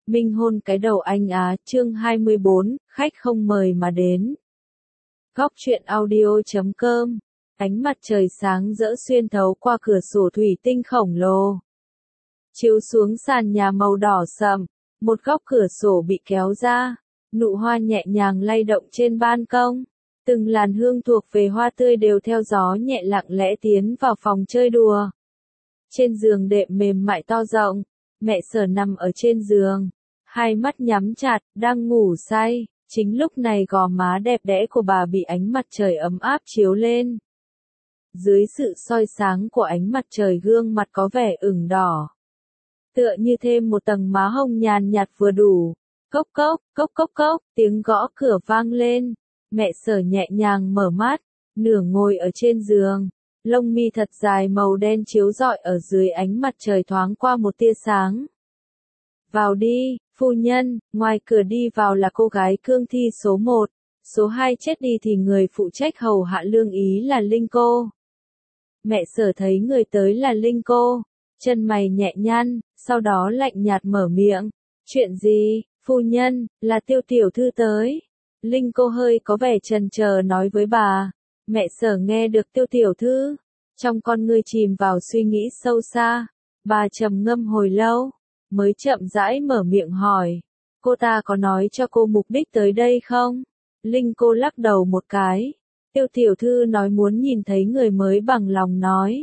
Minh hôn cái đầu anh á, chương 24, khách không mời mà đến. Góc truyện audio.com. Ánh mặt trời sáng rỡ xuyên thấu qua cửa sổ thủy tinh khổng lồ, chiếu xuống sàn nhà màu đỏ sậm, một góc cửa sổ bị kéo ra, nụ hoa nhẹ nhàng lay động trên ban công, từng làn hương thuộc về hoa tươi đều theo gió nhẹ lặng lẽ tiến vào phòng chơi đùa. Trên giường đệm mềm mại to rộng, mẹ Sở nằm ở trên giường, hai mắt nhắm chặt, đang ngủ say. Chính lúc này gò má đẹp đẽ của bà bị ánh mặt trời ấm áp chiếu lên. Dưới sự soi sáng của ánh mặt trời, gương mặt có vẻ ửng đỏ, tựa như thêm một tầng má hồng nhàn nhạt vừa đủ. Cốc cốc, cốc cốc cốc, tiếng gõ cửa vang lên. Mẹ Sở nhẹ nhàng mở mắt, nửa ngồi ở trên giường, lông mi thật dài màu đen chiếu rọi ở dưới ánh mặt trời thoáng qua một tia sáng. Vào đi, phu nhân. Ngoài cửa đi vào là cô gái cương thi số 1, số 2 chết đi thì người phụ trách hầu hạ lương ý là Linh cô. Mẹ Sở thấy người tới là Linh cô, chân mày nhẹ nhăn, sau đó lạnh nhạt mở miệng. Chuyện gì, phu nhân? Là Tiêu tiểu thư tới. Linh cô hơi có vẻ chần chờ nói với bà. Mẹ Sở nghe được Tiêu tiểu thư, trong con ngươi chìm vào suy nghĩ sâu xa. Bà trầm ngâm hồi lâu, mới chậm rãi mở miệng hỏi. Cô ta có nói cho cô mục đích tới đây không? Linh cô lắc đầu một cái. Tiêu tiểu thư nói muốn nhìn thấy người mới bằng lòng nói.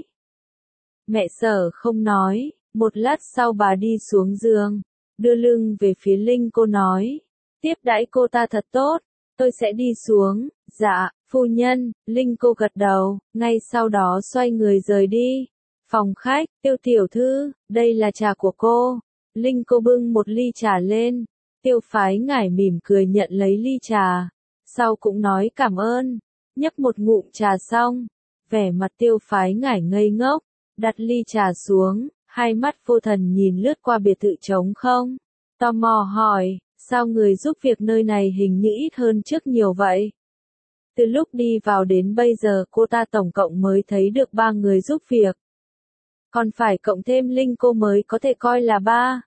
Mẹ Sở không nói. Một lát sau bà đi xuống giường, đưa lưng về phía Linh cô nói. Tiếp đãi cô ta thật tốt, tôi sẽ đi xuống. Dạ, phu nhân. Linh cô gật đầu, ngay sau đó xoay người rời đi. Phòng khách. Tiêu tiểu thư, đây là trà của cô. Linh cô bưng một ly trà lên. Tiêu Phái Ngải mỉm cười nhận lấy ly trà, sau cũng nói cảm ơn. Nhấp một ngụm trà xong, vẻ mặt Tiêu Phái Ngải ngây ngốc, đặt ly trà xuống, hai mắt vô thần nhìn lướt qua biệt thự trống không, tò mò hỏi, sao người giúp việc nơi này hình như ít hơn trước nhiều vậy? Từ lúc đi vào đến bây giờ cô ta tổng cộng mới thấy được 3 người giúp việc. Còn phải cộng thêm Linh cô mới có thể coi là 3.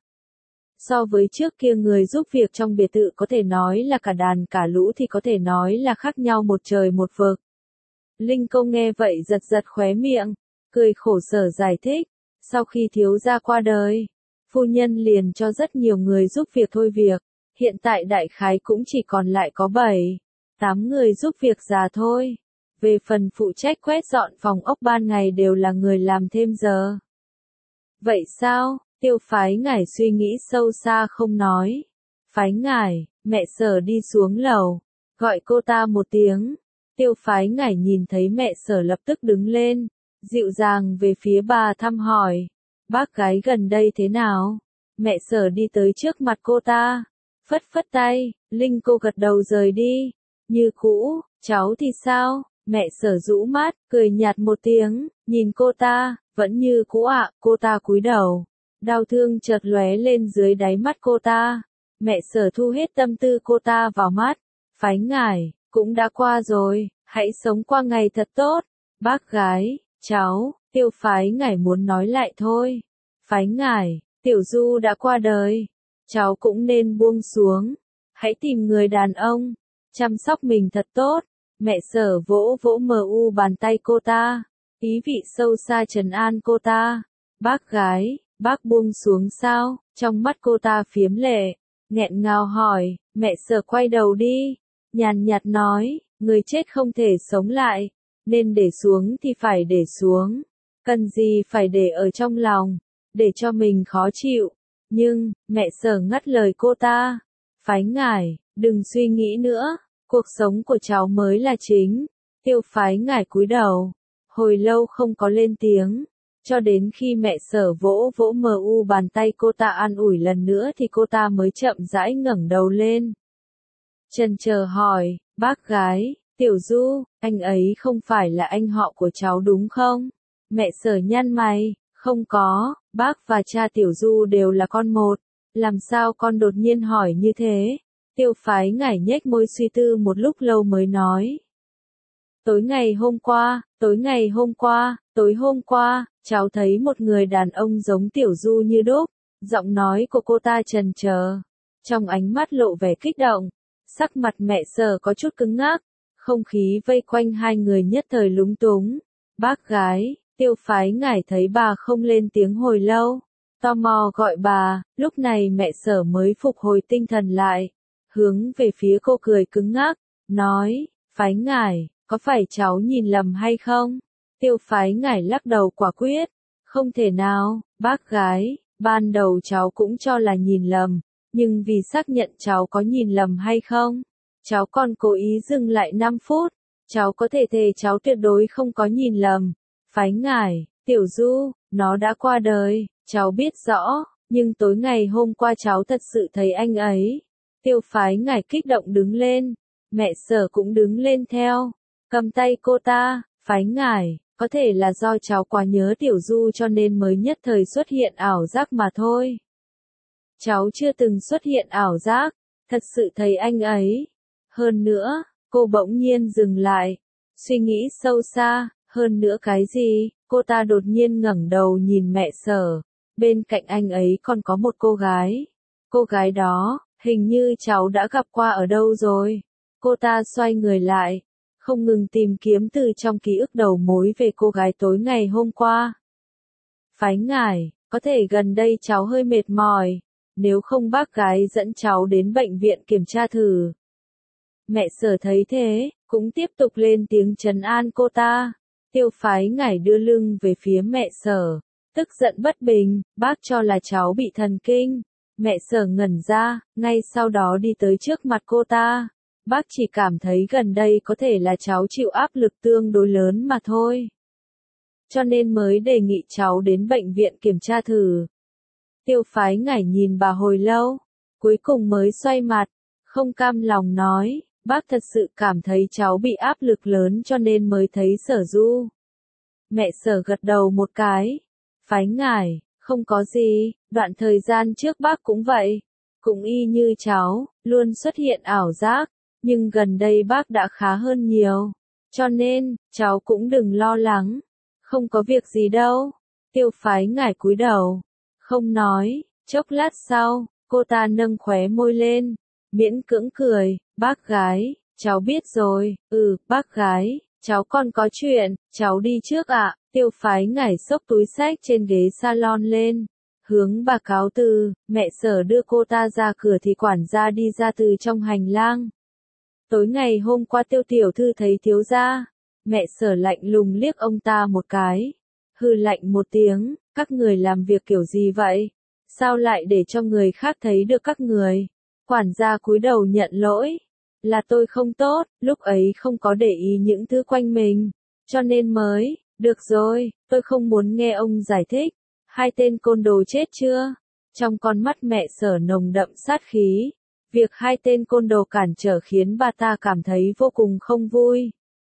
So với trước kia người giúp việc trong biệt thự có thể nói là cả đàn cả lũ thì có thể nói là khác nhau một trời một vực. Linh cô nghe vậy giật giật khóe miệng, cười khổ sở giải thích. Sau khi thiếu gia qua đời, phu nhân liền cho rất nhiều người giúp việc thôi việc. Hiện tại đại khái cũng chỉ còn lại có 7, 8 người giúp việc già thôi. Về phần phụ trách quét dọn phòng ốc ban ngày đều là người làm thêm giờ. Vậy sao? Tiêu Phái Ngải suy nghĩ sâu xa không nói. Phái Ngải. Mẹ Sở đi xuống lầu, gọi cô ta một tiếng. Tiêu Phái Ngải nhìn thấy mẹ Sở lập tức đứng lên, dịu dàng về phía bà thăm hỏi. Bác gái gần đây thế nào? Mẹ Sở đi tới trước mặt cô ta, phất phất tay. Linh cô gật đầu rời đi. Như cũ. Cháu thì sao? Mẹ Sở rũ mắt, cười nhạt một tiếng, nhìn cô ta. Vẫn như cũ ạ. Cô ta cúi đầu, đau thương chợt lóe lên dưới đáy mắt cô ta. Mẹ Sở thu hết tâm tư cô ta vào mắt. Phái Ngải, cũng đã qua rồi, hãy sống qua ngày thật tốt. Bác gái, cháu. Tiêu Phái Ngải muốn nói lại thôi. Phái Ngải, Tiểu Du đã qua đời, cháu cũng nên buông xuống. Hãy tìm người đàn ông, chăm sóc mình thật tốt. Mẹ Sở vỗ vỗ bàn tay cô ta, ý vị sâu xa trấn an cô ta. Bác gái, bác buông xuống sao? Trong mắt cô ta phiếm lệ, nghẹn ngào hỏi. Mẹ Sở quay đầu đi, nhàn nhạt nói, người chết không thể sống lại, nên để xuống thì phải để xuống. Cần gì phải để ở trong lòng, để cho mình khó chịu. Nhưng, mẹ Sở ngắt lời cô ta. Phái Ngải, đừng suy nghĩ nữa, cuộc sống của cháu mới là chính. Tiêu Phái Ngải cúi đầu, hồi lâu không có lên tiếng. Cho đến khi mẹ Sở vỗ vỗ bàn tay cô ta an ủi lần nữa thì cô ta mới chậm rãi ngẩng đầu lên. Chần chờ hỏi, bác gái, Tiểu Du, anh ấy không phải là anh họ của cháu đúng không? Mẹ Sở nhăn mày, không có, bác và cha Tiểu Du đều là con một. Làm sao con đột nhiên hỏi như thế? Tiêu Phái Ngải nhếch môi suy tư một lúc lâu mới nói. Tối hôm qua, cháu thấy một người đàn ông giống Tiểu Du như đúc. Giọng nói của cô ta chần chờ, trong ánh mắt lộ vẻ kích động. Sắc mặt mẹ Sở có chút cứng ngắc, không khí vây quanh hai người nhất thời lúng túng. Bác gái, Tiêu Phái Ngải thấy bà không lên tiếng hồi lâu, tò mò gọi bà, lúc này mẹ Sở mới phục hồi tinh thần lại, hướng về phía cô cười cứng ngắc, nói, Phái Ngải, có phải cháu nhìn lầm hay không? Tiêu Phái Ngải lắc đầu quả quyết, không thể nào, bác gái, ban đầu cháu cũng cho là nhìn lầm, nhưng vì xác nhận cháu có nhìn lầm hay không, cháu còn cố ý dừng lại 5 phút, cháu có thể thề cháu tuyệt đối không có nhìn lầm. Phái Ngải, Tiểu Du, nó đã qua đời, cháu biết rõ, nhưng tối ngày hôm qua cháu thật sự thấy anh ấy. Tiêu Phái Ngải kích động đứng lên, mẹ Sở cũng đứng lên theo, cầm tay cô ta, Phái Ngải, có thể là do cháu quá nhớ Tiểu Du cho nên mới nhất thời xuất hiện ảo giác mà thôi. Cháu chưa từng xuất hiện ảo giác, thật sự thấy anh ấy. Hơn nữa, cô bỗng nhiên dừng lại, suy nghĩ sâu xa, hơn nữa cái gì, cô ta đột nhiên ngẩng đầu nhìn mẹ Sở, bên cạnh anh ấy còn có một cô gái. Cô gái đó, hình như cháu đã gặp qua ở đâu rồi. Cô ta xoay người lại, không ngừng tìm kiếm từ trong ký ức đầu mối về cô gái tối ngày hôm qua. Phái Ngải, có thể gần đây cháu hơi mệt mỏi, nếu không bác gái dẫn cháu đến bệnh viện kiểm tra thử. Mẹ Sở thấy thế, cũng tiếp tục lên tiếng trấn an cô ta. Tiêu Phái Ngải đưa lưng về phía mẹ Sở, tức giận bất bình, bác cho là cháu bị thần kinh. Mẹ Sở ngẩn ra, ngay sau đó đi tới trước mặt cô ta. Bác chỉ cảm thấy gần đây có thể là cháu chịu áp lực tương đối lớn mà thôi. Cho nên mới đề nghị cháu đến bệnh viện kiểm tra thử. Tiêu Phái Ngải nhìn bà hồi lâu, cuối cùng mới xoay mặt, không cam lòng nói, bác thật sự cảm thấy cháu bị áp lực lớn cho nên mới thấy Sở Du. Mẹ Sở gật đầu một cái, Phái Ngải, không có gì, đoạn thời gian trước bác cũng vậy, cũng y như cháu, luôn xuất hiện ảo giác, nhưng gần đây bác đã khá hơn nhiều, cho nên, cháu cũng đừng lo lắng, không có việc gì đâu. Tiêu Phái Ngải cúi đầu, không nói, chốc lát sau, cô ta nâng khóe môi lên, miễn cưỡng cười, bác gái, cháu biết rồi, bác gái, cháu còn có chuyện, cháu đi trước ạ. Tiêu Phái Ngải xốc túi xách trên ghế salon lên, hướng bà cáo từ, mẹ Sở đưa cô ta ra cửa thì quản gia đi ra từ trong hành lang. Tối ngày hôm qua Tiêu tiểu thư thấy thiếu gia, mẹ Sở lạnh lùng liếc ông ta một cái, hừ lạnh một tiếng, các người làm việc kiểu gì vậy? Sao lại để cho người khác thấy được các người? Quản gia cúi đầu nhận lỗi, là tôi không tốt, lúc ấy không có để ý những thứ quanh mình, cho nên mới, được rồi, tôi không muốn nghe ông giải thích, hai tên côn đồ chết chưa? Trong con mắt mẹ Sở nồng đậm sát khí, việc hai tên côn đồ cản trở khiến bà ta cảm thấy vô cùng không vui.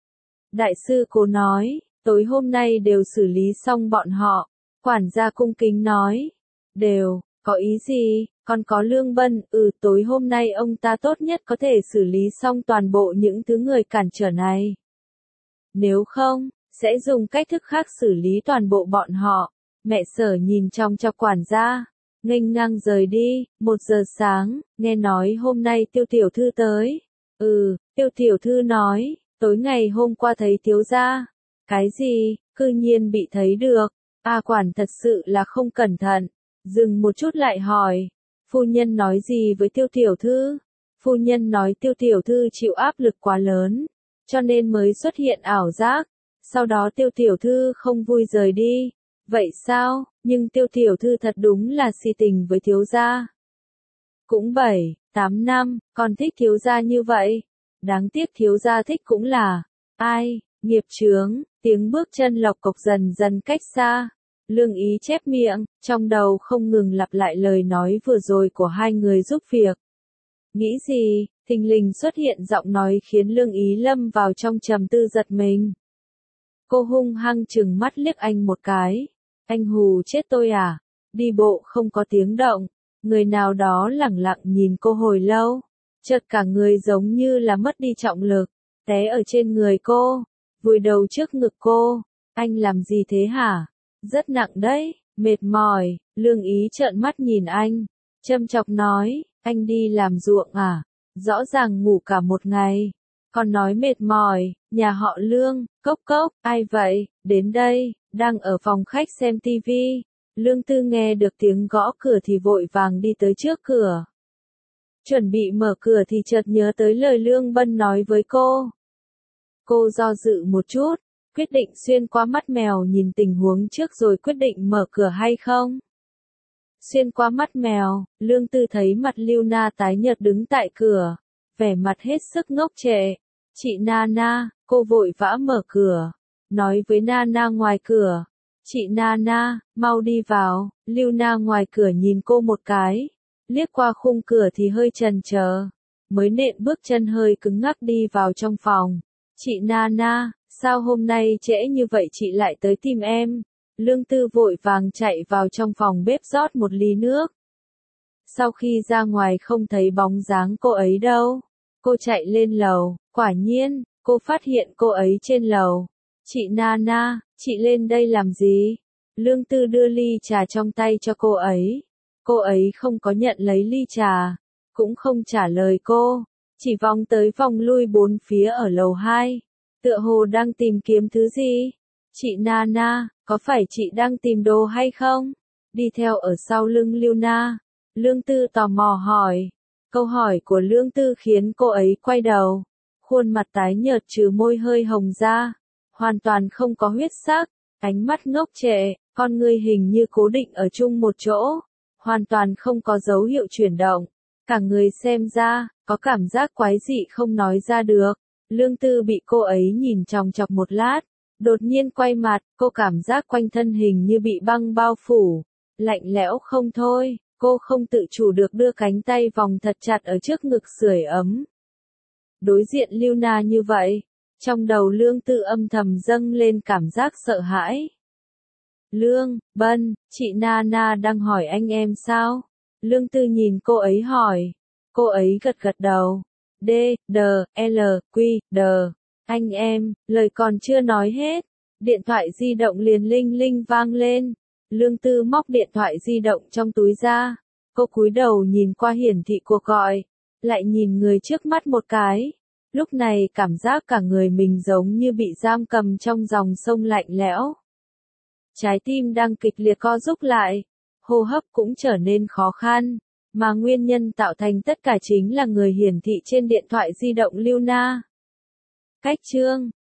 Đại sư Cố nói, tối hôm nay đều xử lý xong bọn họ, quản gia cung kính nói, đều, có ý gì, còn có Lương Bân, tối hôm nay ông ta tốt nhất có thể xử lý xong toàn bộ những thứ người cản trở này. Nếu không, sẽ dùng cách thức khác xử lý toàn bộ bọn họ. Mẹ Sở nhìn trong cho quản gia, nghênh ngang rời đi. 1 giờ sáng, nghe nói hôm nay Tiêu tiểu thư tới. Tiêu tiểu thư nói, tối ngày hôm qua thấy thiếu gia. Cái gì, cư nhiên bị thấy được. Quản thật sự là không cẩn thận. Dừng một chút lại hỏi, phu nhân nói gì với Tiêu tiểu thư? Phu nhân nói Tiêu tiểu thư chịu áp lực quá lớn, cho nên mới xuất hiện ảo giác. Sau đó Tiêu tiểu thư không vui rời đi. Vậy sao, nhưng Tiêu tiểu thư thật đúng là si tình với thiếu gia. Cũng 7, 8 năm, còn thích thiếu gia như vậy. Đáng tiếc thiếu gia thích cũng là, ai, nghiệp chướng, tiếng bước chân lộc cộc dần dần cách xa. Lương Ý chép miệng, trong đầu không ngừng lặp lại lời nói vừa rồi của hai người giúp việc. Nghĩ gì, thình lình xuất hiện giọng nói khiến Lương Ý lâm vào trong trầm tư giật mình. Cô hung hăng trừng mắt liếc anh một cái. Anh hù chết tôi à? Đi bộ không có tiếng động. Người nào đó lẳng lặng nhìn cô hồi lâu. Chợt cả người giống như là mất đi trọng lực. Té ở trên người cô. Vùi đầu trước ngực cô. Anh làm gì thế hả? Rất nặng đấy. Mệt mỏi. Lương Ý trợn mắt nhìn anh. Châm chọc nói. Anh đi làm ruộng à? Rõ ràng ngủ cả một ngày. Còn nói mệt mỏi, nhà họ Lương, cốc cốc, ai vậy, đến đây, đang ở phòng khách xem tivi. Lương Tư nghe được tiếng gõ cửa thì vội vàng đi tới trước cửa. Chuẩn bị mở cửa thì chợt nhớ tới lời Lương Bân nói với cô. Cô do dự một chút, quyết định xuyên qua mắt mèo nhìn tình huống trước rồi quyết định mở cửa hay không. Xuyên qua mắt mèo, Lương Tư thấy mặt Lưu Na tái nhợt đứng tại cửa, vẻ mặt hết sức ngốc trệ. Chị Nana, cô vội vã mở cửa, nói với Nana ngoài cửa. Chị Nana, mau đi vào. Lưu Na ngoài cửa nhìn cô một cái, liếc qua khung cửa thì hơi chần chờ, mới nện bước chân hơi cứng ngắc đi vào trong phòng. Chị Nana, sao hôm nay trễ như vậy chị lại tới tìm em? Lương Tư vội vàng chạy vào trong phòng bếp rót một ly nước. Sau khi ra ngoài không thấy bóng dáng cô ấy đâu. Cô chạy lên lầu, quả nhiên, cô phát hiện cô ấy trên lầu. Chị Nana, chị lên đây làm gì? Lương Tư đưa ly trà trong tay cho cô ấy. Cô ấy không có nhận lấy ly trà, cũng không trả lời cô, chỉ vòng tới vòng lui bốn phía ở lầu 2. Tựa hồ đang tìm kiếm thứ gì? Chị Nana, có phải chị đang tìm đồ hay không? Đi theo ở sau lưng Lưu Na. Lương Tư tò mò hỏi. Câu hỏi của Lương Tư khiến cô ấy quay đầu. Khuôn mặt tái nhợt trừ môi hơi hồng ra. Hoàn toàn không có huyết sắc. Ánh mắt ngốc trệ, con ngươi hình như cố định ở chung một chỗ. Hoàn toàn không có dấu hiệu chuyển động. Cả người xem ra, có cảm giác quái dị không nói ra được. Lương Tư bị cô ấy nhìn chòng chọc một lát. Đột nhiên quay mặt, cô cảm giác quanh thân hình như bị băng bao phủ. Lạnh lẽo không thôi, cô không tự chủ được đưa cánh tay vòng thật chặt ở trước ngực sưởi ấm. Đối diện Lưu Na như vậy, trong đầu Lương Tư âm thầm dâng lên cảm giác sợ hãi. Lương, Bân, chị Nana đang hỏi anh em sao? Lương Tư nhìn cô ấy hỏi. Cô ấy gật gật đầu. D, D, L, Q, D. Anh em, lời còn chưa nói hết. Điện thoại di động liền linh linh vang lên. Lương Tư móc điện thoại di động trong túi ra. Cô cúi đầu nhìn qua hiển thị cuộc gọi. Lại nhìn người trước mắt một cái. Lúc này cảm giác cả người mình giống như bị giam cầm trong dòng sông lạnh lẽo. Trái tim đang kịch liệt co rúm lại. Hô hấp cũng trở nên khó khăn. Mà nguyên nhân tạo thành tất cả chính là người hiển thị trên điện thoại di động Lưu Na. Cách chương